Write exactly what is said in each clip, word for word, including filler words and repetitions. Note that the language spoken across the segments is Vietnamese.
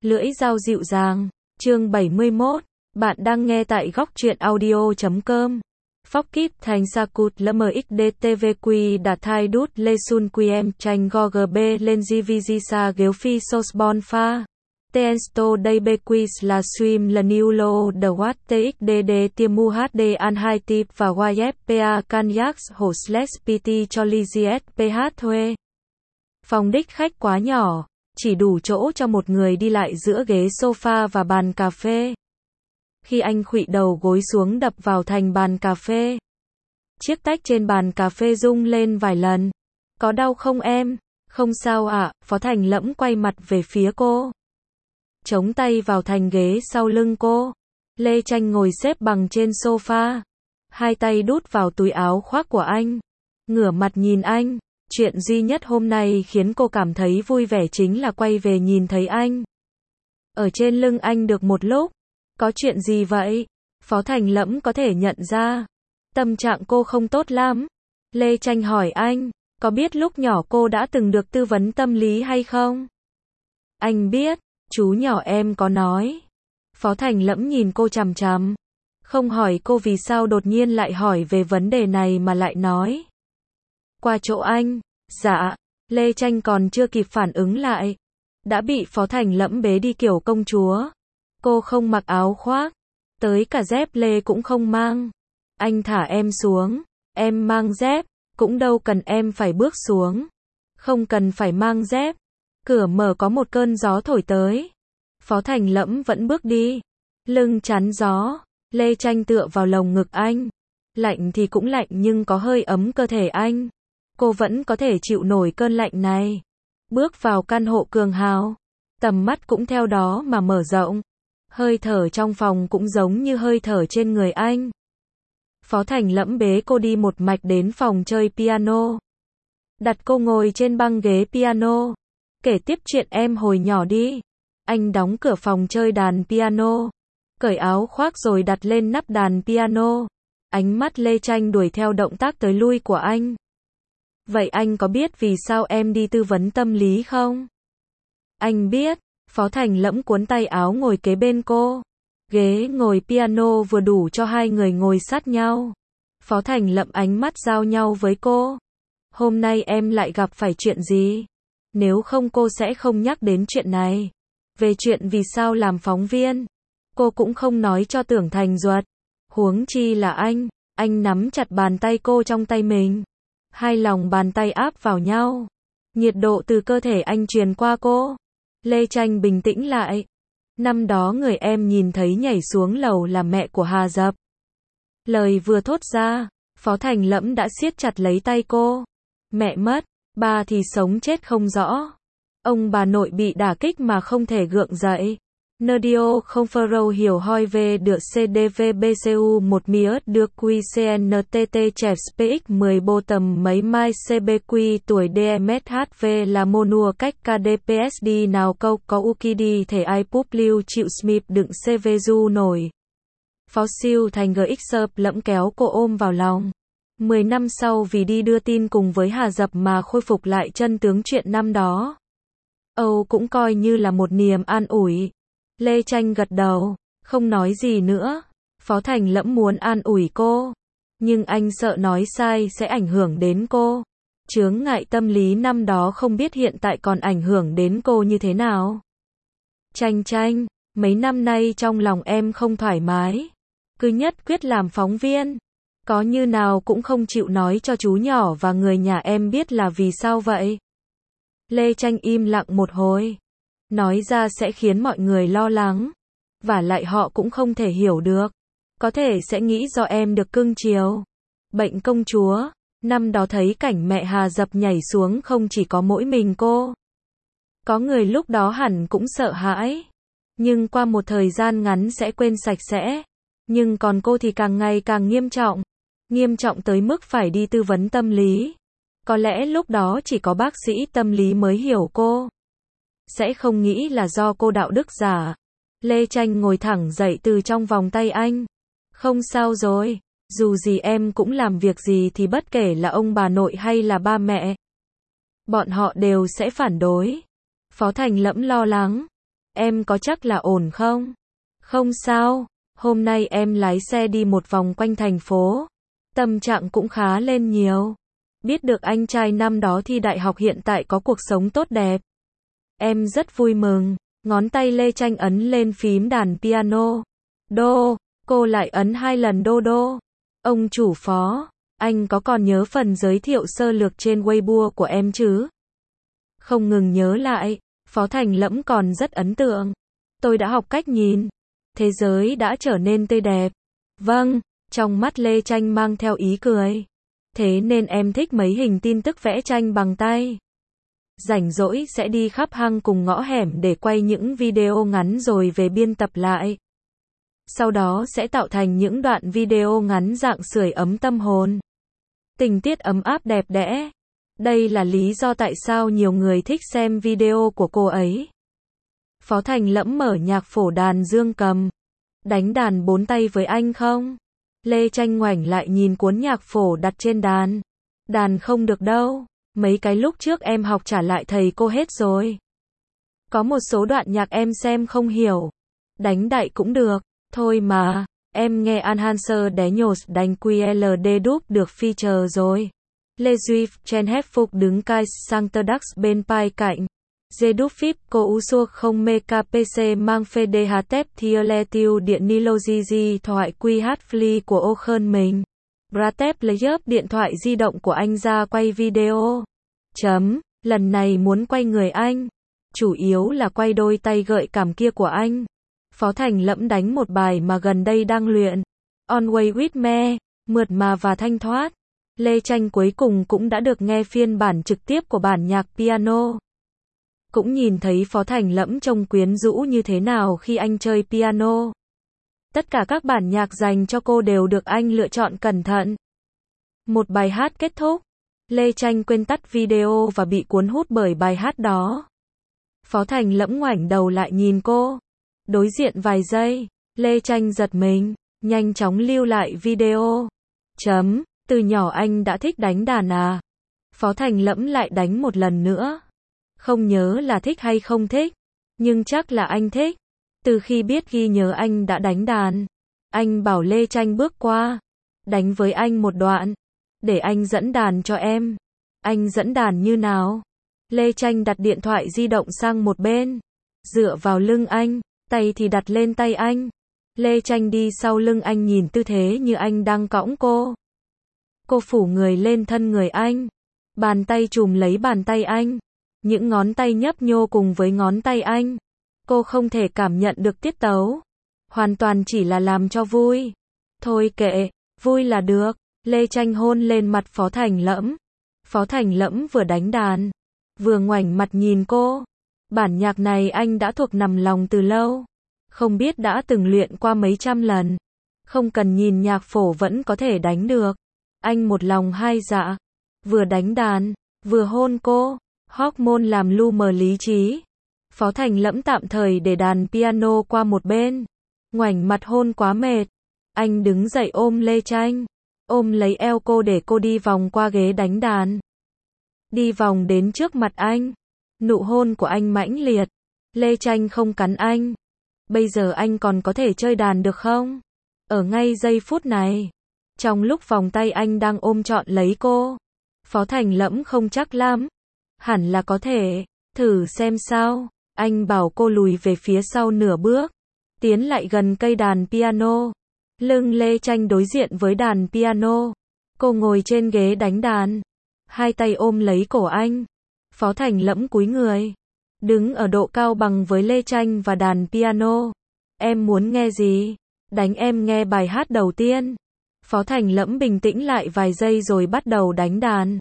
Lưỡi dao dịu dàng, chương bảy mươi mốt, bạn đang nghe tại góc truyện audio chấm com. Phóc kíp thành Sakut lmxdtvq đã thay đút lê sun qm tranh gogb lên gvgsa gếu phi sosbon pha. Tensto đây bequis là swim là new lo the what txdd tiemu hd an hai tip và yfpa kanyax hồ slash pt cho liziet ph thuê. Phòng đích khách quá nhỏ, chỉ đủ chỗ cho một người đi lại giữa ghế sofa và bàn cà phê. Khi anh khuỵu đầu gối xuống đập vào thành bàn cà phê, chiếc tách trên bàn cà phê rung lên vài lần. Có đau không em? Không sao ạ, à, Phó Thành Lẫm quay mặt về phía cô. Chống tay vào thành ghế sau lưng cô. Lê Tranh ngồi xếp bằng trên sofa. Hai tay đút vào túi áo khoác của anh. Ngửa mặt nhìn anh. Chuyện duy nhất hôm nay khiến cô cảm thấy vui vẻ chính là quay về nhìn thấy anh. Ở trên lưng anh được một lúc. Có chuyện gì vậy? Phó Thành Lẫm có thể nhận ra. Tâm trạng cô không tốt lắm. Lê Tranh hỏi anh, có biết lúc nhỏ cô đã từng được tư vấn tâm lý hay không? Anh biết, chú nhỏ em có nói. Phó Thành Lẫm nhìn cô chằm chằm. Không hỏi cô vì sao đột nhiên lại hỏi về vấn đề này mà lại nói. Qua chỗ anh, dạ, Lê Tranh còn chưa kịp phản ứng lại. Đã bị Phó Thành Lẫm bế đi kiểu công chúa. Cô không mặc áo khoác. Tới cả dép lê cũng không mang. Anh thả em xuống. Em mang dép. Cũng đâu cần em phải bước xuống. Không cần phải mang dép. Cửa mở có một cơn gió thổi tới. Phó Thành Lẫm vẫn bước đi. Lưng chắn gió. Lê Tranh tựa vào lồng ngực anh. Lạnh thì cũng lạnh nhưng có hơi ấm cơ thể anh. Cô vẫn có thể chịu nổi cơn lạnh này. Bước vào căn hộ cường hào. Tầm mắt cũng theo đó mà mở rộng. Hơi thở trong phòng cũng giống như hơi thở trên người anh. Phó Thành Lẫm bế cô đi một mạch đến phòng chơi piano. Đặt cô ngồi trên băng ghế piano. Kể tiếp chuyện em hồi nhỏ đi. Anh đóng cửa phòng chơi đàn piano. Cởi áo khoác rồi đặt lên nắp đàn piano. Ánh mắt Lê Tranh đuổi theo động tác tới lui của anh. Vậy anh có biết vì sao em đi tư vấn tâm lý không? Anh biết. Phó Thành Lẫm cuốn tay áo ngồi kế bên cô. Ghế ngồi piano vừa đủ cho hai người ngồi sát nhau. Phó Thành Lẫm ánh mắt giao nhau với cô. Hôm nay em lại gặp phải chuyện gì? Nếu không cô sẽ không nhắc đến chuyện này. Về chuyện vì sao làm phóng viên, cô cũng không nói cho Tưởng Thành Duật. Huống chi là anh. Anh nắm chặt bàn tay cô trong tay mình. Hai lòng bàn tay áp vào nhau. Nhiệt độ từ cơ thể anh truyền qua cô. Lê Tranh bình tĩnh lại. Năm đó người em nhìn thấy nhảy xuống lầu là mẹ của Hà Dập. Lời vừa thốt ra, Phó Thành Lẫm đã siết chặt lấy tay cô. Mẹ mất, ba thì sống chết không rõ. Ông bà nội bị đả kích mà không thể gượng dậy. Nerdio không pharo hiểu hoi về được cdvbcu một miớt được qcntt chef px mười bô tầm mấy mai cbq tuổi dmshv là monua cách kdpsd nào câu có ukidi thể ai púp lưu chịu smip đựng cvdu nổi. Phó siêu thành gx lẫm kéo cô ôm vào lòng. Mười năm sau vì đi đưa tin cùng với Hà Dập mà khôi phục lại chân tướng chuyện năm đó. Âu cũng coi như là một niềm an ủi. Lê Tranh gật đầu, không nói gì nữa. Phó Thành Lẫm muốn an ủi cô, nhưng anh sợ nói sai sẽ ảnh hưởng đến cô. Chướng ngại tâm lý năm đó không biết hiện tại còn ảnh hưởng đến cô như thế nào. Tranh Tranh, mấy năm nay trong lòng em không thoải mái. Cứ nhất quyết làm phóng viên. Có như nào cũng không chịu nói cho chú nhỏ và người nhà em biết là vì sao vậy. Lê Tranh im lặng một hồi. Nói ra sẽ khiến mọi người lo lắng. Và lại họ cũng không thể hiểu được. Có thể sẽ nghĩ do em được cưng chiều. Bệnh công chúa. Năm đó thấy cảnh mẹ Hà Dập nhảy xuống không chỉ có mỗi mình cô. Có người lúc đó hẳn cũng sợ hãi. Nhưng qua một thời gian ngắn sẽ quên sạch sẽ. Nhưng còn cô thì càng ngày càng nghiêm trọng. Nghiêm trọng tới mức phải đi tư vấn tâm lý. Có lẽ lúc đó chỉ có bác sĩ tâm lý mới hiểu cô. Sẽ không nghĩ là do cô đạo đức giả. Lê Tranh ngồi thẳng dậy từ trong vòng tay anh. Không sao rồi. Dù gì em cũng làm việc gì thì bất kể là ông bà nội hay là ba mẹ. Bọn họ đều sẽ phản đối. Phó Thành Lẫm lo lắng. Em có chắc là ổn không? Không sao, hôm nay em lái xe đi một vòng quanh thành phố. Tâm trạng cũng khá lên nhiều. Biết được anh trai năm đó thi đại học hiện tại có cuộc sống tốt đẹp. Em rất vui mừng. Ngón tay Lê Tranh ấn lên phím đàn piano. Đô, cô lại ấn hai lần đô đô. Ông chủ Phó, anh có còn nhớ phần giới thiệu sơ lược trên Weibo của em chứ? Không ngừng nhớ lại, Phó Thành Lẫm còn rất ấn tượng. Tôi đã học cách nhìn. Thế giới đã trở nên tươi đẹp. Vâng, trong mắt Lê Tranh mang theo ý cười. Thế nên em thích mấy hình tin tức vẽ tranh bằng tay. Rảnh rỗi sẽ đi khắp hang cùng ngõ hẻm để quay những video ngắn rồi về biên tập lại. Sau đó sẽ tạo thành những đoạn video ngắn dạng sưởi ấm tâm hồn. Tình tiết ấm áp đẹp đẽ. Đây là lý do tại sao nhiều người thích xem video của cô ấy. Phó Thành Lẫm mở nhạc phổ đàn dương cầm. Đánh đàn bốn tay với anh không? Lê Tranh ngoảnh lại nhìn cuốn nhạc phổ đặt trên đàn. Đàn không được đâu. Mấy cái lúc trước em học trả lại thầy cô hết rồi. Có một số đoạn nhạc em xem không hiểu. Đánh đại cũng được. Thôi mà, em nghe Enhancer Daniels đánh quy lờ đê đúp được feature rồi. Lê Duy trên hép phục đứng cai sang tơ đắc bên pai cạnh. Dê đúp phíp cô ú xua không mê ca pê xê mang phê đê hà tép thia le tiêu điện nilogy thoại quy hát fli của ô khơn mình. Bratep lấy dớp điện thoại di động của anh ra quay video. Chấm, lần này muốn quay người anh. Chủ yếu là quay đôi tay gợi cảm kia của anh. Phó Thành Lẫm đánh một bài mà gần đây đang luyện. On Way With Me, mượt mà và thanh thoát. Lê Tranh cuối cùng cũng đã được nghe phiên bản trực tiếp của bản nhạc piano. Cũng nhìn thấy Phó Thành Lẫm trông quyến rũ như thế nào khi anh chơi piano. Tất cả các bản nhạc dành cho cô đều được anh lựa chọn cẩn thận. Một bài hát kết thúc. Lê Tranh quên tắt video và bị cuốn hút bởi bài hát đó. Phó Thành Lẫm ngoảnh đầu lại nhìn cô. Đối diện vài giây, Lê Tranh giật mình, nhanh chóng lưu lại video. Chấm, từ nhỏ anh đã thích đánh đàn à? Phó Thành Lẫm lại đánh một lần nữa. Không nhớ là thích hay không thích, nhưng chắc là anh thích. Từ khi biết ghi nhớ anh đã đánh đàn, anh bảo Lê Tranh bước qua, đánh với anh một đoạn, để anh dẫn đàn cho em. Anh dẫn đàn như nào? Lê Tranh đặt điện thoại di động sang một bên, dựa vào lưng anh, tay thì đặt lên tay anh. Lê Tranh đi sau lưng anh nhìn tư thế như anh đang cõng cô. Cô phủ người lên thân người anh, bàn tay chùm lấy bàn tay anh, những ngón tay nhấp nhô cùng với ngón tay anh. Cô không thể cảm nhận được tiết tấu, hoàn toàn chỉ là làm cho vui. Thôi kệ, vui là được. Lê Tranh hôn lên mặt Phó Thành Lẫm. Phó Thành Lẫm vừa đánh đàn, vừa ngoảnh mặt nhìn cô. Bản nhạc này anh đã thuộc nằm lòng từ lâu, không biết đã từng luyện qua mấy trăm lần. Không cần nhìn nhạc phổ vẫn có thể đánh được. Anh một lòng hai dạ, vừa đánh đàn, vừa hôn cô. Hormone làm lu mờ lý trí. Phó Thành Lẫm tạm thời để đàn piano qua một bên, ngoảnh mặt hôn quá mệt. Anh đứng dậy ôm Lê Tranh, ôm lấy eo cô để cô đi vòng qua ghế đánh đàn. Đi vòng đến trước mặt anh. Nụ hôn của anh mãnh liệt. Lê Tranh không cắn anh. Bây giờ anh còn có thể chơi đàn được không? Ở ngay giây phút này, trong lúc vòng tay anh đang ôm trọn lấy cô, Phó Thành Lẫm không chắc lắm. Hẳn là có thể, thử xem sao. Anh bảo cô lùi về phía sau nửa bước, tiến lại gần cây đàn piano. Lưng Lê Tranh đối diện với đàn piano. Cô ngồi trên ghế đánh đàn, hai tay ôm lấy cổ anh. Phó Thành Lẫm cúi người, đứng ở độ cao bằng với Lê Tranh và đàn piano. Em muốn nghe gì? Đánh em nghe bài hát đầu tiên. Phó Thành Lẫm bình tĩnh lại vài giây rồi bắt đầu đánh đàn.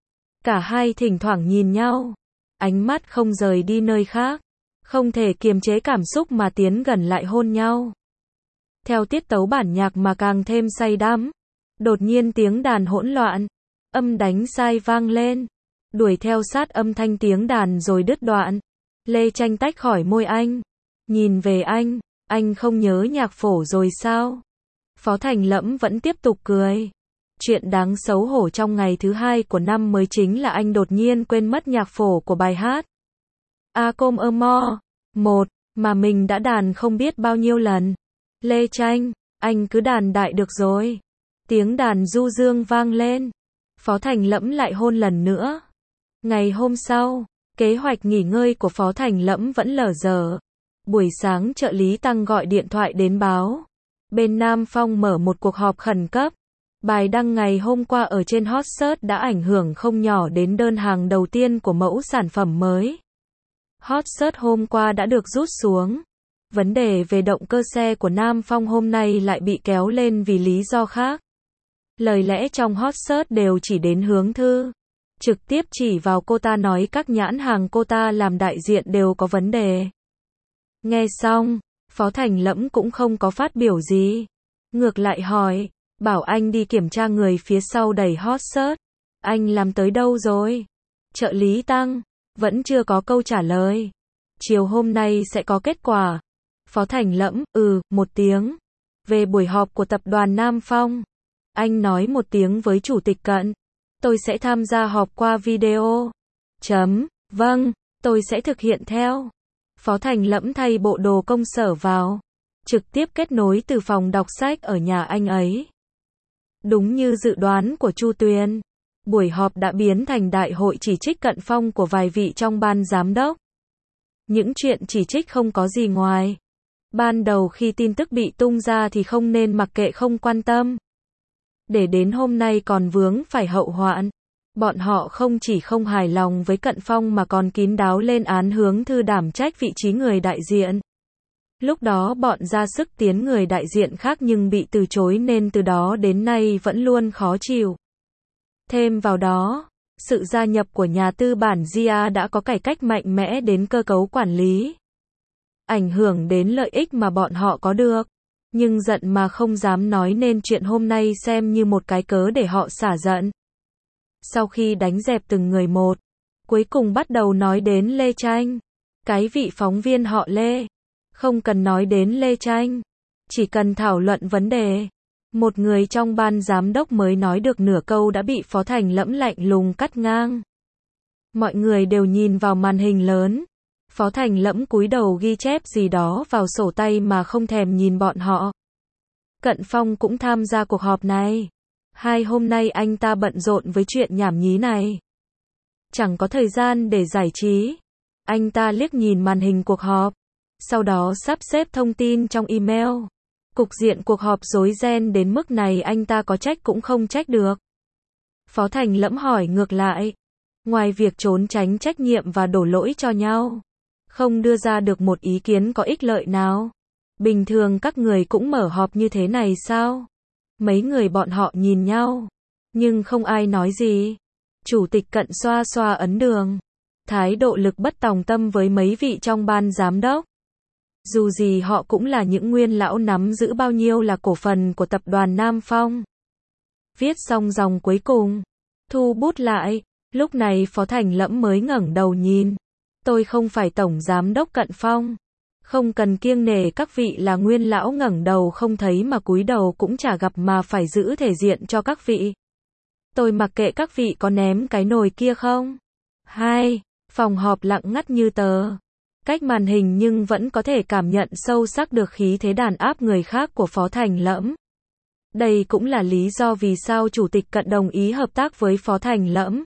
Cả hai thỉnh thoảng nhìn nhau, ánh mắt không rời đi nơi khác, không thể kiềm chế cảm xúc mà tiến gần lại hôn nhau. Theo tiết tấu bản nhạc mà càng thêm say đắm. Đột nhiên tiếng đàn hỗn loạn, âm đánh sai vang lên, đuổi theo sát âm thanh tiếng đàn rồi đứt đoạn. Lê Tranh tách khỏi môi anh, nhìn về anh, anh không nhớ nhạc phổ rồi sao? Phó Thành Lẫm vẫn tiếp tục cười. Chuyện đáng xấu hổ trong ngày thứ hai của năm mới chính là anh đột nhiên quên mất nhạc phổ của bài hát A Comme Amour. Một, mà mình đã đàn không biết bao nhiêu lần. Lê Tranh, anh cứ đàn đại được rồi. Tiếng đàn du dương vang lên. Phó Thành Lẫm lại hôn lần nữa. Ngày hôm sau, kế hoạch nghỉ ngơi của Phó Thành Lẫm vẫn lờ dờ. Buổi sáng trợ lý Tăng gọi điện thoại đến báo. Bên Nam Phong mở một cuộc họp khẩn cấp. Bài đăng ngày hôm qua ở trên hot search đã ảnh hưởng không nhỏ đến đơn hàng đầu tiên của mẫu sản phẩm mới. Hot search hôm qua đã được rút xuống. Vấn đề về động cơ xe của Nam Phong hôm nay lại bị kéo lên vì lý do khác. Lời lẽ trong hot search đều chỉ đến Hướng Thư. Trực tiếp chỉ vào cô ta nói các nhãn hàng cô ta làm đại diện đều có vấn đề. Nghe xong, Phó Thành Lẫm cũng không có phát biểu gì. Ngược lại hỏi, bảo anh đi kiểm tra người phía sau đẩy hot search. Anh làm tới đâu rồi? Trợ lý Tăng, vẫn chưa có câu trả lời. Chiều hôm nay sẽ có kết quả. Phó Thành Lẫm, ừ, một tiếng. Về buổi họp của tập đoàn Nam Phong. Anh nói một tiếng với chủ tịch Cận. Tôi sẽ tham gia họp qua video. Chấm, vâng, tôi sẽ thực hiện theo. Phó Thành Lẫm thay bộ đồ công sở vào. Trực tiếp kết nối từ phòng đọc sách ở nhà anh ấy. Đúng như dự đoán của Chu Tuyền. Buổi họp đã biến thành đại hội chỉ trích Cận Phong của vài vị trong ban giám đốc. Những chuyện chỉ trích không có gì ngoài. Ban đầu khi tin tức bị tung ra thì không nên mặc kệ không quan tâm. Để đến hôm nay còn vướng phải hậu hoạn. Bọn họ không chỉ không hài lòng với Cận Phong mà còn kín đáo lên án Hướng Thư đảm trách vị trí người đại diện. Lúc đó bọn ra sức tiến người đại diện khác nhưng bị từ chối nên từ đó đến nay vẫn luôn khó chịu. Thêm vào đó, sự gia nhập của nhà tư bản Gia đã có cải cách mạnh mẽ đến cơ cấu quản lý. Ảnh hưởng đến lợi ích mà bọn họ có được. Nhưng giận mà không dám nói nên chuyện hôm nay xem như một cái cớ để họ xả giận. Sau khi đánh dẹp từng người một, cuối cùng bắt đầu nói đến Lê Tranh. Cái vị phóng viên họ Lê. Không cần nói đến Lê Tranh. Chỉ cần thảo luận vấn đề. Một người trong ban giám đốc mới nói được nửa câu đã bị Phó Thành Lẫm lạnh lùng cắt ngang. Mọi người đều nhìn vào màn hình lớn. Phó Thành Lẫm cúi đầu ghi chép gì đó vào sổ tay mà không thèm nhìn bọn họ. Cận Phong cũng tham gia cuộc họp này. Hai hôm nay anh ta bận rộn với chuyện nhảm nhí này. Chẳng có thời gian để giải trí. Anh ta liếc nhìn màn hình cuộc họp. Sau đó sắp xếp thông tin trong email. Cục diện cuộc họp rối ren đến mức này anh ta có trách cũng không trách được. Phó Thành Lẫm hỏi ngược lại. Ngoài việc trốn tránh trách nhiệm và đổ lỗi cho nhau, không đưa ra được một ý kiến có ích lợi nào. Bình thường các người cũng mở họp như thế này sao? Mấy người bọn họ nhìn nhau, nhưng không ai nói gì. Chủ tịch Cận xoa xoa ấn đường. Thái độ lực bất tòng tâm với mấy vị trong ban giám đốc. Dù gì họ cũng là những nguyên lão nắm giữ bao nhiêu là cổ phần của tập đoàn Nam Phong. Viết xong dòng cuối cùng, thu bút lại, lúc này Phó Thành Lẫm mới ngẩng đầu nhìn. Tôi không phải tổng giám đốc Cận Phong. Không cần kiêng nể các vị là nguyên lão ngẩng đầu không thấy mà cúi đầu cũng chả gặp mà phải giữ thể diện cho các vị. Tôi mặc kệ các vị có ném cái nồi kia không. Hai, phòng họp lặng ngắt như tờ. Cách màn hình nhưng vẫn có thể cảm nhận sâu sắc được khí thế đàn áp người khác của Phó Thành Lẫm. Đây cũng là lý do vì sao Chủ tịch Cận đồng ý hợp tác với Phó Thành Lẫm.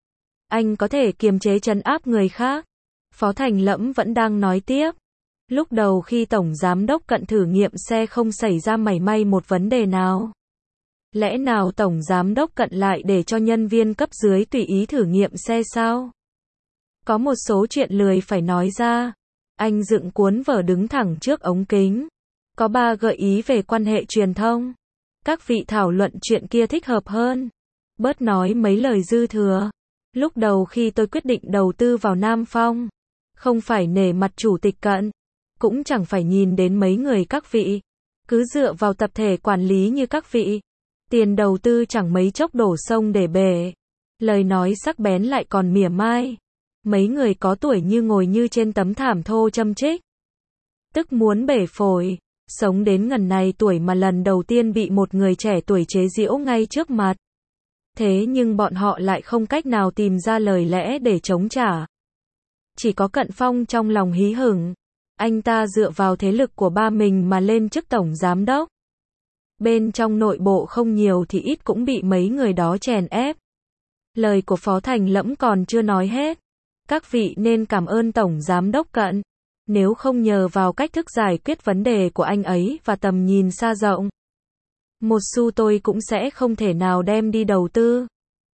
Anh có thể kiềm chế trấn áp người khác. Phó Thành Lẫm vẫn đang nói tiếp. Lúc đầu khi Tổng Giám đốc Cận thử nghiệm xe không xảy ra mảy may một vấn đề nào. Lẽ nào Tổng Giám đốc Cận lại để cho nhân viên cấp dưới tùy ý thử nghiệm xe sao? Có một số chuyện lười phải nói ra. Anh dựng cuốn vở đứng thẳng trước ống kính. Có ba gợi ý về quan hệ truyền thông. Các vị thảo luận chuyện kia thích hợp hơn. Bớt nói mấy lời dư thừa. Lúc đầu khi tôi quyết định đầu tư vào Nam Phong, không phải nể mặt Chủ tịch Cận, cũng chẳng phải nhìn đến mấy người các vị. Cứ dựa vào tập thể quản lý như các vị. Tiền đầu tư chẳng mấy chốc đổ sông để bể. Lời nói sắc bén lại còn mỉa mai. Mấy người có tuổi như ngồi như trên tấm thảm thô châm chích. Tức muốn bể phổi. Sống đến ngần này tuổi mà lần đầu tiên bị một người trẻ tuổi chế giễu ngay trước mặt. Thế nhưng bọn họ lại không cách nào tìm ra lời lẽ để chống trả. Chỉ có Cận Phong trong lòng hí hửng. Anh ta dựa vào thế lực của ba mình mà lên chức tổng giám đốc. Bên trong nội bộ không nhiều thì ít cũng bị mấy người đó chèn ép. Lời của Phó Thành Lẫm còn chưa nói hết. Các vị nên cảm ơn tổng giám đốc Cận. Nếu không nhờ vào cách thức giải quyết vấn đề của anh ấy và tầm nhìn xa rộng, một xu tôi cũng sẽ không thể nào đem đi đầu tư.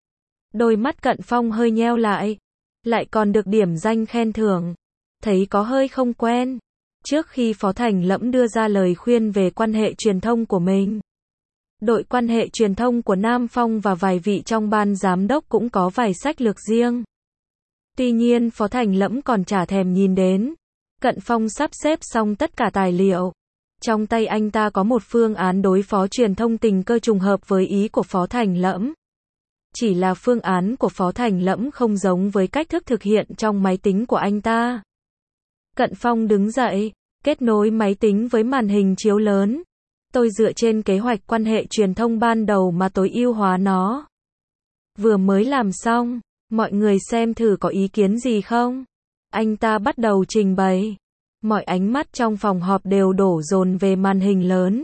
Đôi mắt Cận Phong hơi nheo lại. Lại còn được điểm danh khen thưởng. Thấy có hơi không quen. Trước khi Phó Thành Lẫm đưa ra lời khuyên về quan hệ truyền thông của mình, đội quan hệ truyền thông của Nam Phong và vài vị trong ban giám đốc cũng có vài sách lược riêng. Tuy nhiên Phó Thành Lẫm còn chả thèm nhìn đến. Cận Phong sắp xếp xong tất cả tài liệu. Trong tay anh ta có một phương án đối phó truyền thông tình cờ trùng hợp với ý của Phó Thành Lẫm. Chỉ là phương án của Phó Thành Lẫm không giống với cách thức thực hiện trong máy tính của anh ta. Cận Phong đứng dậy, kết nối máy tính với màn hình chiếu lớn. Tôi dựa trên kế hoạch quan hệ truyền thông ban đầu mà tối ưu hóa nó. Vừa mới làm xong, mọi người xem thử có ý kiến gì không? Anh ta bắt đầu trình bày. Mọi ánh mắt trong phòng họp đều đổ dồn về màn hình lớn.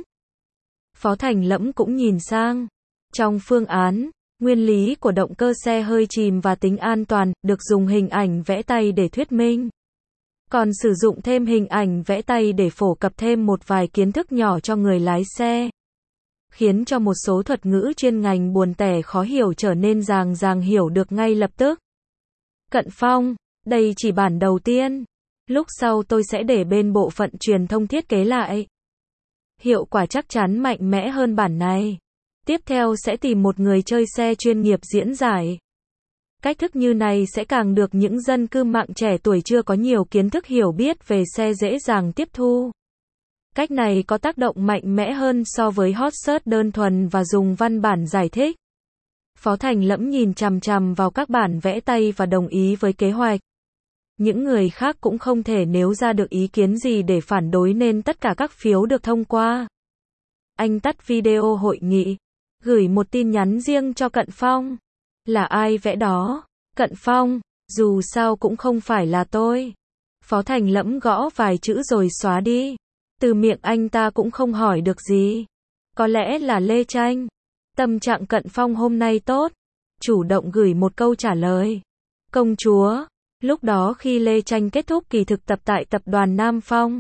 Phó Thành Lẫm cũng nhìn sang. Trong phương án, nguyên lý của động cơ xe hơi chìm và tính an toàn được dùng hình ảnh vẽ tay để thuyết minh. Còn sử dụng thêm hình ảnh vẽ tay để phổ cập thêm một vài kiến thức nhỏ cho người lái xe. Khiến cho một số thuật ngữ chuyên ngành buồn tẻ khó hiểu trở nên dàng dàng hiểu được ngay lập tức. Cận Phong, đây chỉ bản đầu tiên. Lúc sau tôi sẽ để bên bộ phận truyền thông thiết kế lại. Hiệu quả chắc chắn mạnh mẽ hơn bản này. Tiếp theo sẽ tìm một người chơi xe chuyên nghiệp diễn giải. Cách thức như này sẽ càng được những dân cư mạng trẻ tuổi chưa có nhiều kiến thức hiểu biết về xe dễ dàng tiếp thu. Cách này có tác động mạnh mẽ hơn so với hot search đơn thuần và dùng văn bản giải thích. Phó Thành Lẫm nhìn chằm chằm vào các bản vẽ tay và đồng ý với kế hoạch. Những người khác cũng không thể nêu ra được ý kiến gì để phản đối nên tất cả các phiếu được thông qua. Anh tắt video hội nghị, gửi một tin nhắn riêng cho Cận Phong. Là ai vẽ đó? Cận Phong, dù sao cũng không phải là tôi. Phó Thành Lẫm gõ vài chữ rồi xóa đi. Từ miệng anh ta cũng không hỏi được gì. Có lẽ là Lê Tranh. Tâm trạng Cận Phong hôm nay tốt. Chủ động gửi một câu trả lời. Công chúa. Lúc đó khi Lê Tranh kết thúc kỳ thực tập tại tập đoàn Nam Phong,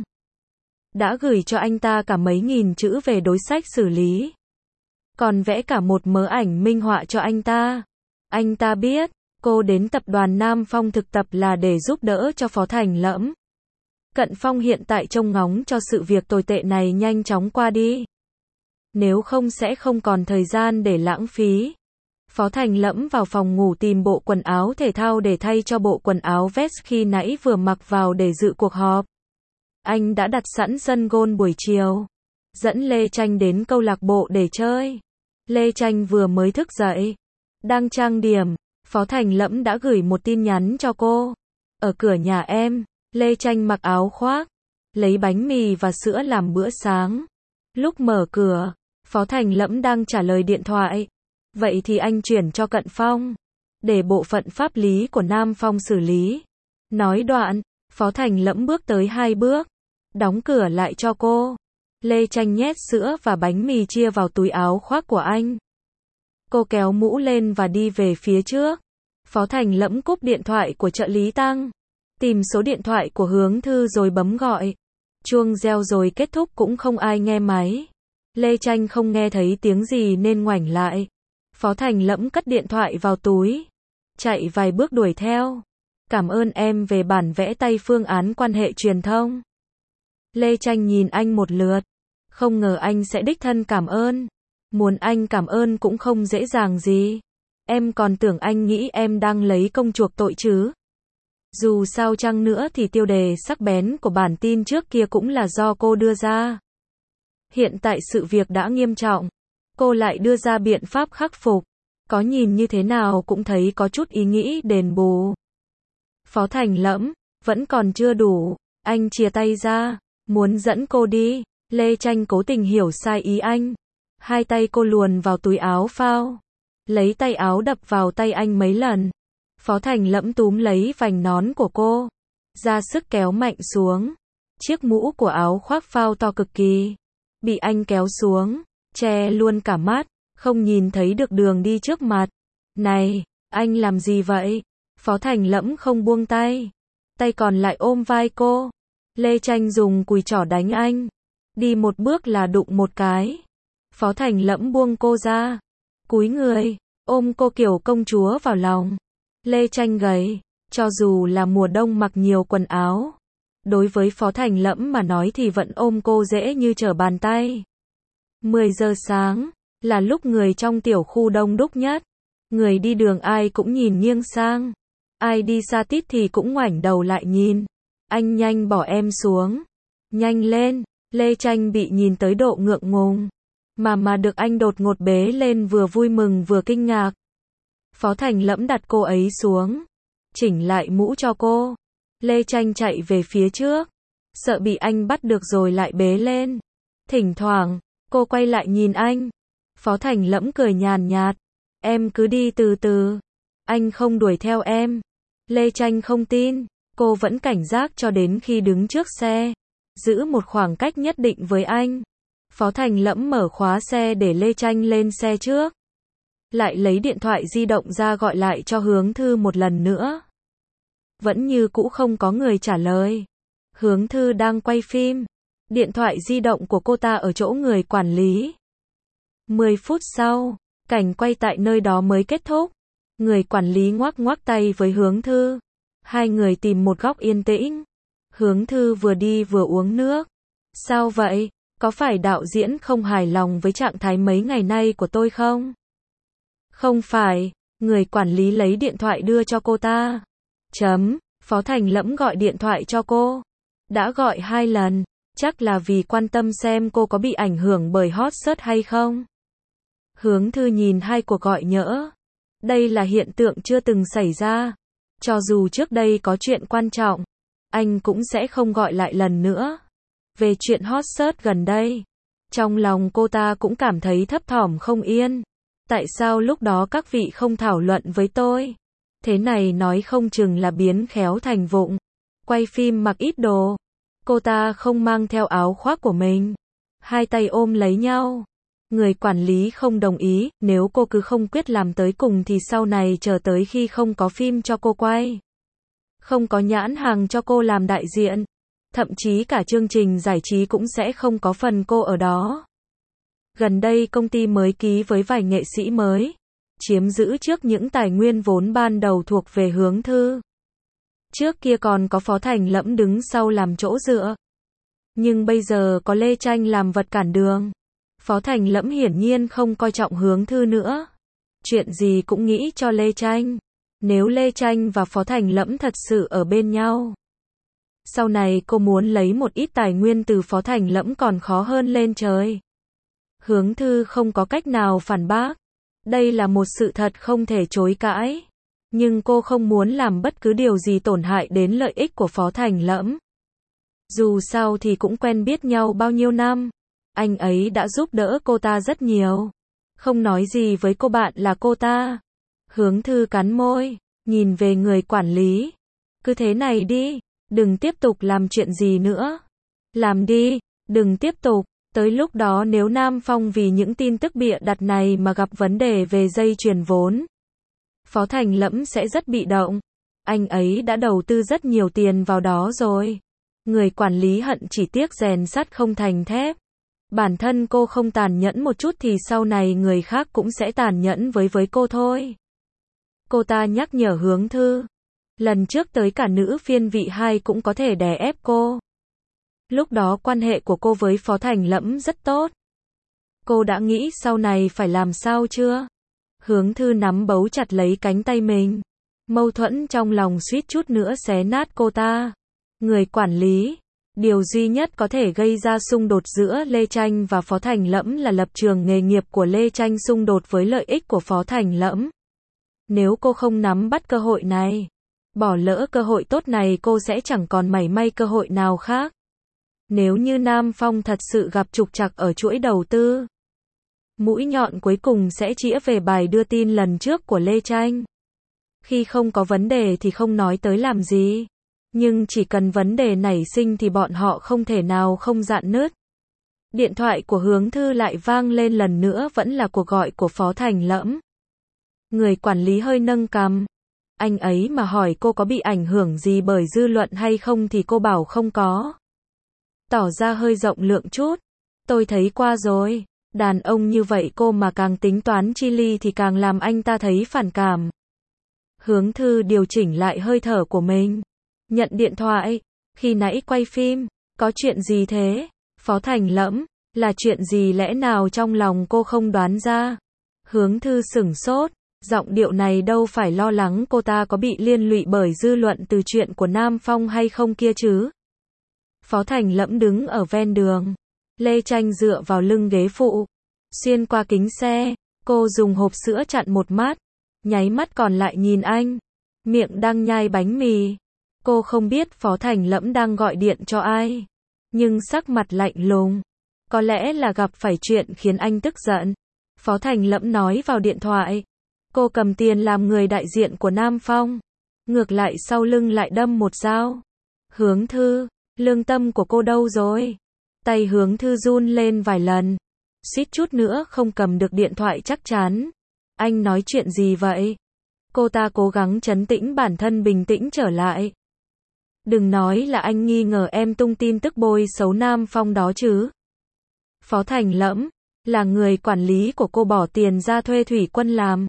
đã gửi cho anh ta cả mấy nghìn chữ về đối sách xử lý. Còn vẽ cả một mớ ảnh minh họa cho anh ta. Anh ta biết, cô đến tập đoàn Nam Phong thực tập là để giúp đỡ cho Phó Thành Lẫm. Cận Phong hiện tại trông ngóng cho sự việc tồi tệ này nhanh chóng qua đi. Nếu không sẽ không còn thời gian để lãng phí. Phó Thành Lẫm vào phòng ngủ tìm bộ quần áo thể thao để thay cho bộ quần áo vest khi nãy vừa mặc vào để dự cuộc họp. Anh đã đặt sẵn sân golf buổi chiều. Dẫn Lê Tranh đến câu lạc bộ để chơi. Lê Tranh vừa mới thức dậy. Đang trang điểm. Phó Thành Lẫm đã gửi một tin nhắn cho cô. Ở cửa nhà em, Lê Tranh mặc áo khoác. Lấy bánh mì và sữa làm bữa sáng. Lúc mở cửa, Phó Thành Lẫm đang trả lời điện thoại. Vậy thì anh chuyển cho Cận Phong. Để bộ phận pháp lý của Nam Phong xử lý. Nói đoạn, Phó Thành Lẫm bước tới hai bước. Đóng cửa lại cho cô. Lê Tranh nhét sữa và bánh mì chia vào túi áo khoác của anh. Cô kéo mũ lên và đi về phía trước. Phó Thành Lẫm cúp điện thoại của trợ lý Tăng. Tìm số điện thoại của Hướng Thư rồi bấm gọi. Chuông reo rồi kết thúc cũng không ai nghe máy. Lê Tranh không nghe thấy tiếng gì nên ngoảnh lại. Phó Thành Lẫm cất điện thoại vào túi. Chạy vài bước đuổi theo. Cảm ơn em về bản vẽ tay phương án quan hệ truyền thông. Lê Tranh nhìn anh một lượt. Không ngờ anh sẽ đích thân cảm ơn. Muốn anh cảm ơn cũng không dễ dàng gì. Em còn tưởng anh nghĩ em đang lấy công chuộc tội chứ. Dù sao chăng nữa thì tiêu đề sắc bén của bản tin trước kia cũng là do cô đưa ra. Hiện tại sự việc đã nghiêm trọng. Cô lại đưa ra biện pháp khắc phục. Có nhìn như thế nào cũng thấy có chút ý nghĩ đền bù. Phó Thành Lẫm, vẫn còn chưa đủ. Anh chia tay ra. Muốn dẫn cô đi. Lê Tranh cố tình hiểu sai ý anh. Hai tay cô luồn vào túi áo phao. Lấy tay áo đập vào tay anh mấy lần. Phó Thành Lẫm túm lấy vành nón của cô. Ra sức kéo mạnh xuống. Chiếc mũ của áo khoác phao to cực kỳ, bị anh kéo xuống, che luôn cả mắt, không nhìn thấy được đường đi trước mặt. Này, anh làm gì vậy? Phó Thành Lẫm không buông tay, tay còn lại ôm vai cô. Lê Tranh dùng cùi trỏ đánh anh, đi một bước là đụng một cái. Phó Thành Lẫm buông cô ra, cúi người, ôm cô kiểu công chúa vào lòng. Lê Tranh gầy, cho dù là mùa đông mặc nhiều quần áo, đối với Phó Thành Lẫm mà nói thì vẫn ôm cô dễ như trở bàn tay. mười giờ sáng, là lúc người trong tiểu khu đông đúc nhất. Người đi đường ai cũng nhìn nghiêng sang. Ai đi xa tít thì cũng ngoảnh đầu lại nhìn. Anh nhanh bỏ em xuống. Nhanh lên. Lê Tranh bị nhìn tới độ ngượng ngùng. Mà mà được anh đột ngột bế lên vừa vui mừng vừa kinh ngạc. Phó Thành Lẫm đặt cô ấy xuống. Chỉnh lại mũ cho cô. Lê Tranh chạy về phía trước. Sợ bị anh bắt được rồi lại bế lên. Thỉnh thoảng, cô quay lại nhìn anh. Phó Thành Lẫm cười nhàn nhạt. Em cứ đi từ từ. Anh không đuổi theo em. Lê Tranh không tin. Cô vẫn cảnh giác cho đến khi đứng trước xe. Giữ một khoảng cách nhất định với anh. Phó Thành Lẫm mở khóa xe để Lê Tranh lên xe trước. Lại lấy điện thoại di động ra gọi lại cho Hướng Thư một lần nữa. Vẫn như cũ không có người trả lời. Hướng Thư đang quay phim. Điện thoại di động của cô ta ở chỗ người quản lý. mười phút sau, cảnh quay tại nơi đó mới kết thúc. Người quản lý ngoắc ngoắc tay với Hướng Thư. Hai người tìm một góc yên tĩnh. Hướng Thư vừa đi vừa uống nước. Sao vậy? Có phải đạo diễn không hài lòng với trạng thái mấy ngày nay của tôi không? Không phải. Người quản lý lấy điện thoại đưa cho cô ta. Chấm. Phó Thành Lẫm gọi điện thoại cho cô. Đã gọi hai lần. Chắc là vì quan tâm xem cô có bị ảnh hưởng bởi hot search hay không. Hướng Thư nhìn hai cuộc gọi nhỡ. Đây là hiện tượng chưa từng xảy ra. Cho dù trước đây có chuyện quan trọng, anh cũng sẽ không gọi lại lần nữa. Về chuyện hot search gần đây, trong lòng cô ta cũng cảm thấy thấp thỏm không yên. Tại sao lúc đó các vị không thảo luận với tôi? Thế này nói không chừng là biến khéo thành vụng. Quay phim mặc ít đồ. Cô ta không mang theo áo khoác của mình. Hai tay ôm lấy nhau. Người quản lý không đồng ý, nếu cô cứ không quyết làm tới cùng thì sau này chờ tới khi không có phim cho cô quay. Không có nhãn hàng cho cô làm đại diện. Thậm chí cả chương trình giải trí cũng sẽ không có phần cô ở đó. Gần đây công ty mới ký với vài nghệ sĩ mới. Chiếm giữ trước những tài nguyên vốn ban đầu thuộc về Hướng Thư. Trước kia còn có Phó Thành Lẫm đứng sau làm chỗ dựa. Nhưng bây giờ có Lê Tranh làm vật cản đường. Phó Thành Lẫm hiển nhiên không coi trọng Hướng Thư nữa. Chuyện gì cũng nghĩ cho Lê Tranh. Nếu Lê Tranh và Phó Thành Lẫm thật sự ở bên nhau, sau này cô muốn lấy một ít tài nguyên từ Phó Thành Lẫm còn khó hơn lên trời. Hướng Thư không có cách nào phản bác. Đây là một sự thật không thể chối cãi. Nhưng cô không muốn làm bất cứ điều gì tổn hại đến lợi ích của Phó Thành Lẫm. Dù sao thì cũng quen biết nhau bao nhiêu năm. Anh ấy đã giúp đỡ cô ta rất nhiều. Không nói gì với cô bạn là cô ta. Hướng Thư cắn môi, nhìn về người quản lý. Cứ thế này đi, đừng tiếp tục làm chuyện gì nữa. Làm đi, đừng tiếp tục. Tới lúc đó nếu Nam Phong vì những tin tức bịa đặt này mà gặp vấn đề về dây chuyền vốn, Phó Thành Lẫm sẽ rất bị động. Anh ấy đã đầu tư rất nhiều tiền vào đó rồi. Người quản lý hận chỉ tiếc rèn sắt không thành thép. Bản thân cô không tàn nhẫn một chút thì sau này người khác cũng sẽ tàn nhẫn với với cô thôi. Cô ta nhắc nhở Hướng Thư. Lần trước tới cả nữ phiên vị hai cũng có thể đè ép cô. Lúc đó quan hệ của cô với Phó Thành Lẫm rất tốt. Cô đã nghĩ sau này phải làm sao chưa? Hướng Thư nắm bấu chặt lấy cánh tay mình. Mâu thuẫn trong lòng suýt chút nữa xé nát cô ta. Người quản lý. Điều duy nhất có thể gây ra xung đột giữa Lê Tranh và Phó Thành Lẫm là lập trường nghề nghiệp của Lê Tranh xung đột với lợi ích của Phó Thành Lẫm. Nếu cô không nắm bắt cơ hội này, bỏ lỡ cơ hội tốt này cô sẽ chẳng còn mảy may cơ hội nào khác. Nếu như Nam Phong thật sự gặp trục trặc ở chuỗi đầu tư, mũi nhọn cuối cùng sẽ chĩa về bài đưa tin lần trước của Lê Tranh. Khi không có vấn đề thì không nói tới làm gì. Nhưng chỉ cần vấn đề nảy sinh thì bọn họ không thể nào không rạn nứt. Điện thoại của Hướng Thư lại vang lên lần nữa, vẫn là cuộc gọi của Phó Thành Lẫm. Người quản lý hơi nâng cằm. Anh ấy mà hỏi cô có bị ảnh hưởng gì bởi dư luận hay không thì cô bảo không có. Tỏ ra hơi rộng lượng chút. Tôi thấy qua rồi. Đàn ông như vậy cô mà càng tính toán chi ly thì càng làm anh ta thấy phản cảm. Hướng Thư điều chỉnh lại hơi thở của mình. Nhận điện thoại. Khi nãy quay phim. Có chuyện gì thế? Phó Thành Lẫm. Là chuyện gì lẽ nào trong lòng cô không đoán ra? Hướng Thư sửng sốt. Giọng điệu này đâu phải lo lắng cô ta có bị liên lụy bởi dư luận từ chuyện của Nam Phong hay không kia chứ? Phó Thành Lẫm đứng ở ven đường. Lê Tranh dựa vào lưng ghế phụ. Xuyên qua kính xe, cô dùng hộp sữa chặn một mắt. Nháy mắt còn lại nhìn anh. Miệng đang nhai bánh mì. Cô không biết Phó Thành Lẫm đang gọi điện cho ai. Nhưng sắc mặt lạnh lùng. Có lẽ là gặp phải chuyện khiến anh tức giận. Phó Thành Lẫm nói vào điện thoại. Cô cầm tiền làm người đại diện của Nam Phong. Ngược lại sau lưng lại đâm một dao. Hướng Thư, lương tâm của cô đâu rồi? Tay Hướng Thư run lên vài lần. Suýt chút nữa không cầm được điện thoại chắc chắn. Anh nói chuyện gì vậy? Cô ta cố gắng trấn tĩnh bản thân, bình tĩnh trở lại. Đừng nói là anh nghi ngờ em tung tin tức bôi xấu Nam Phong đó chứ. Phó Thành Lẫm, là người quản lý của cô bỏ tiền ra thuê thủy quân làm.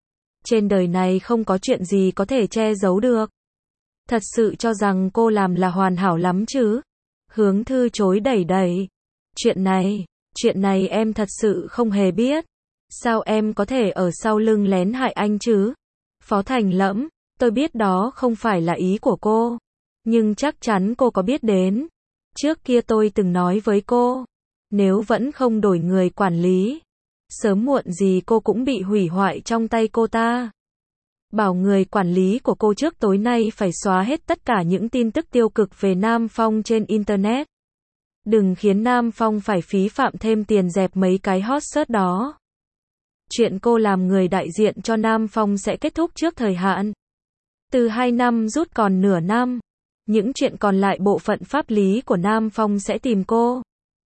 Trên đời này không có chuyện gì có thể che giấu được. Thật sự cho rằng cô làm là hoàn hảo lắm chứ? Hướng Thư chối đẩy đẩy. Chuyện này, chuyện này em thật sự không hề biết. Sao em có thể ở sau lưng lén hại anh chứ? Phó Thành Lẫm, tôi biết đó không phải là ý của cô. Nhưng chắc chắn cô có biết đến. Trước kia tôi từng nói với cô. Nếu vẫn không đổi người quản lý, sớm muộn gì cô cũng bị hủy hoại trong tay cô ta. Bảo người quản lý của cô trước tối nay phải xóa hết tất cả những tin tức tiêu cực về Nam Phong trên Internet. Đừng khiến Nam Phong phải phí phạm thêm tiền dẹp mấy cái hot search đó. Chuyện cô làm người đại diện cho Nam Phong sẽ kết thúc trước thời hạn. Từ hai năm rút còn nửa năm. Những chuyện còn lại bộ phận pháp lý của Nam Phong sẽ tìm cô.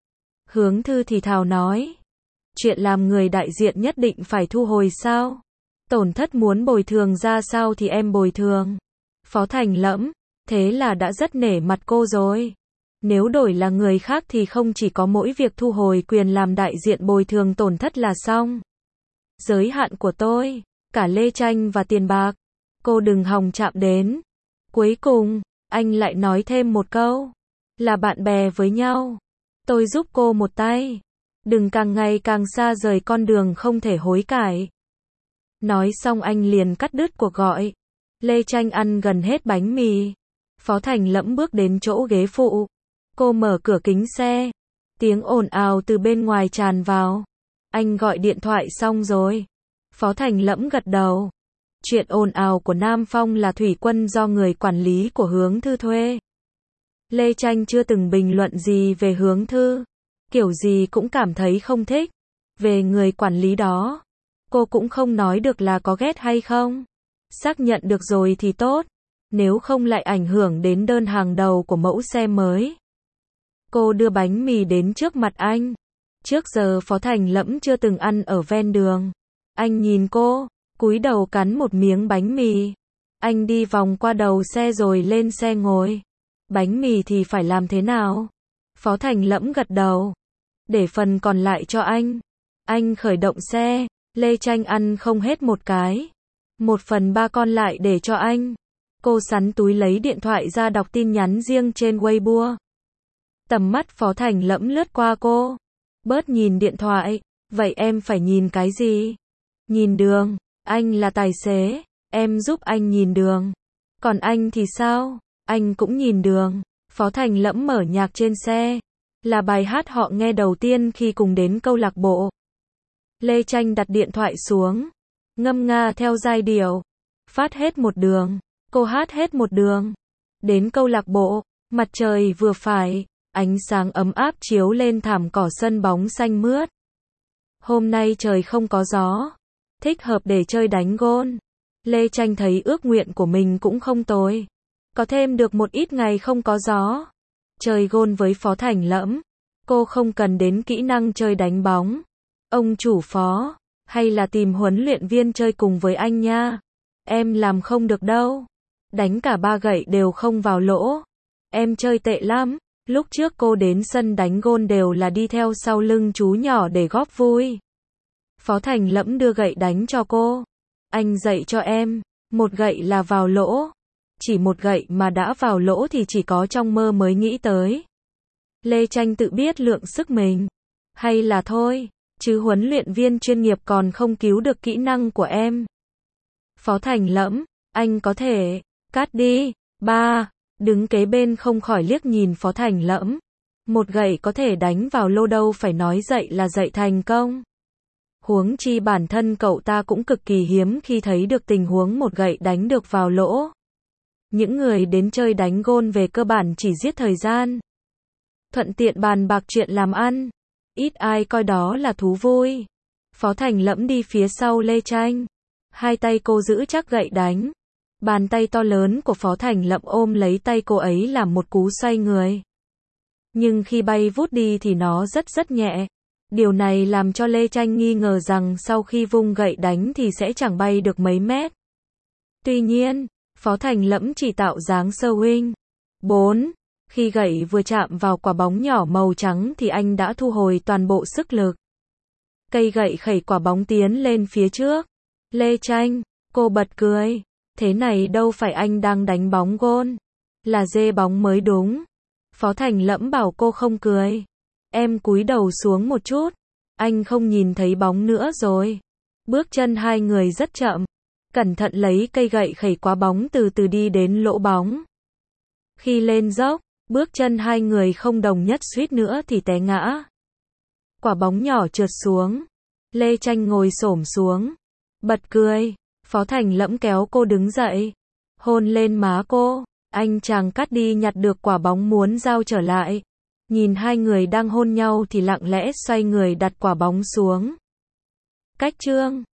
Hướng Thư thì thào nói. Chuyện làm người đại diện nhất định phải thu hồi sao? Tổn thất muốn bồi thường ra sao thì em bồi thường. Phó Thành Lẫm, thế là đã rất nể mặt cô rồi. Nếu đổi là người khác thì không chỉ có mỗi việc thu hồi quyền làm đại diện bồi thường tổn thất là xong. Giới hạn của tôi, cả Lê Tranh và tiền bạc, cô đừng hòng chạm đến. Cuối cùng, anh lại nói thêm một câu. Là bạn bè với nhau. Tôi giúp cô một tay. Đừng càng ngày càng xa rời con đường không thể hối cải. Nói xong anh liền cắt đứt cuộc gọi. Lê Tranh ăn gần hết bánh mì. Phó Thành Lẫm bước đến chỗ ghế phụ. Cô mở cửa kính xe. Tiếng ồn ào từ bên ngoài tràn vào. Anh gọi điện thoại xong rồi. Phó Thành Lẫm gật đầu. Chuyện ồn ào của Nam Phong là thủy quân do người quản lý của Hướng Thư thuê. Lê Tranh chưa từng bình luận gì về Hướng Thư. Kiểu gì cũng cảm thấy không thích. Về người quản lý đó, cô cũng không nói được là có ghét hay không. Xác nhận được rồi thì tốt. Nếu không lại ảnh hưởng đến đơn hàng đầu của mẫu xe mới. Cô đưa bánh mì đến trước mặt anh. Trước giờ Phó Thành Lẫm chưa từng ăn ở ven đường. Anh nhìn cô, cúi đầu cắn một miếng bánh mì. Anh đi vòng qua đầu xe rồi lên xe ngồi. Bánh mì thì phải làm thế nào? Phó Thành Lẫm gật đầu. Để phần còn lại cho anh. Anh khởi động xe. Lê Tranh ăn không hết một cái. Một phần ba con lại để cho anh. Cô sắn túi lấy điện thoại ra đọc tin nhắn riêng trên Weibo. Tầm mắt Phó Thành Lẫm lướt qua cô. Bớt nhìn điện thoại. Vậy em phải nhìn cái gì? Nhìn đường. Anh là tài xế. Em giúp anh nhìn đường. Còn anh thì sao? Anh cũng nhìn đường. Phó Thành Lẫm mở nhạc trên xe. Là bài hát họ nghe đầu tiên khi cùng đến câu lạc bộ. Lê Tranh đặt điện thoại xuống. Ngâm nga theo giai điệu. Phát hết một đường. Cô hát hết một đường. Đến câu lạc bộ. Mặt trời vừa phải. Ánh sáng ấm áp chiếu lên thảm cỏ sân bóng xanh mướt. Hôm nay trời không có gió. Thích hợp để chơi đánh gôn. Lê Tranh thấy ước nguyện của mình cũng không tồi. Có thêm được một ít ngày không có gió. Chơi gôn với Phó Thành Lẫm. Cô không cần đến kỹ năng chơi đánh bóng. Ông chủ Phó, hay là tìm huấn luyện viên chơi cùng với anh nha. Em làm không được đâu. Đánh cả ba gậy đều không vào lỗ. Em chơi tệ lắm. Lúc trước cô đến sân đánh gôn đều là đi theo sau lưng chú nhỏ để góp vui. Phó Thành Lẫm đưa gậy đánh cho cô. Anh dạy cho em, một gậy là vào lỗ. Chỉ một gậy mà đã vào lỗ thì chỉ có trong mơ mới nghĩ tới. Lê Tranh tự biết lượng sức mình. Hay là thôi, chứ huấn luyện viên chuyên nghiệp còn không cứu được kỹ năng của em. Phó Thành Lẫm, anh có thể, cắt đi. Ba, đứng kế bên không khỏi liếc nhìn Phó Thành Lẫm. Một gậy có thể đánh vào lô đâu phải nói dạy là dạy thành công. Huống chi bản thân cậu ta cũng cực kỳ hiếm khi thấy được tình huống một gậy đánh được vào lỗ. Những người đến chơi đánh gôn về cơ bản chỉ giết thời gian. Thuận tiện bàn bạc chuyện làm ăn. Ít ai coi đó là thú vui. Phó Thành Lẫm đi phía sau Lê Tranh. Hai tay cô giữ chắc gậy đánh. Bàn tay to lớn của Phó Thành Lẫm ôm lấy tay cô ấy làm một cú xoay người. Nhưng khi bay vút đi thì nó rất rất nhẹ. Điều này làm cho Lê Tranh nghi ngờ rằng sau khi vung gậy đánh thì sẽ chẳng bay được mấy mét. Tuy nhiên, Phó Thành Lẫm chỉ tạo dáng sơ huynh. bốn. Khi gậy vừa chạm vào quả bóng nhỏ màu trắng thì anh đã thu hồi toàn bộ sức lực. Cây gậy khẩy quả bóng tiến lên phía trước. Lê Tranh, cô bật cười. Thế này đâu phải anh đang đánh bóng gôn. Là dê bóng mới đúng. Phó Thành Lẫm bảo cô không cười. Em cúi đầu xuống một chút. Anh không nhìn thấy bóng nữa rồi. Bước chân hai người rất chậm. Cẩn thận lấy cây gậy khẩy quả bóng từ từ đi đến lỗ bóng. Khi lên dốc, bước chân hai người không đồng nhất suýt nữa thì té ngã. Quả bóng nhỏ trượt xuống. Lê Tranh ngồi xổm xuống. Bật cười. Phó Thành Lẫm kéo cô đứng dậy. Hôn lên má cô. Anh chàng cắt đi nhặt được quả bóng muốn giao trở lại. Nhìn hai người đang hôn nhau thì lặng lẽ xoay người đặt quả bóng xuống. Cách chương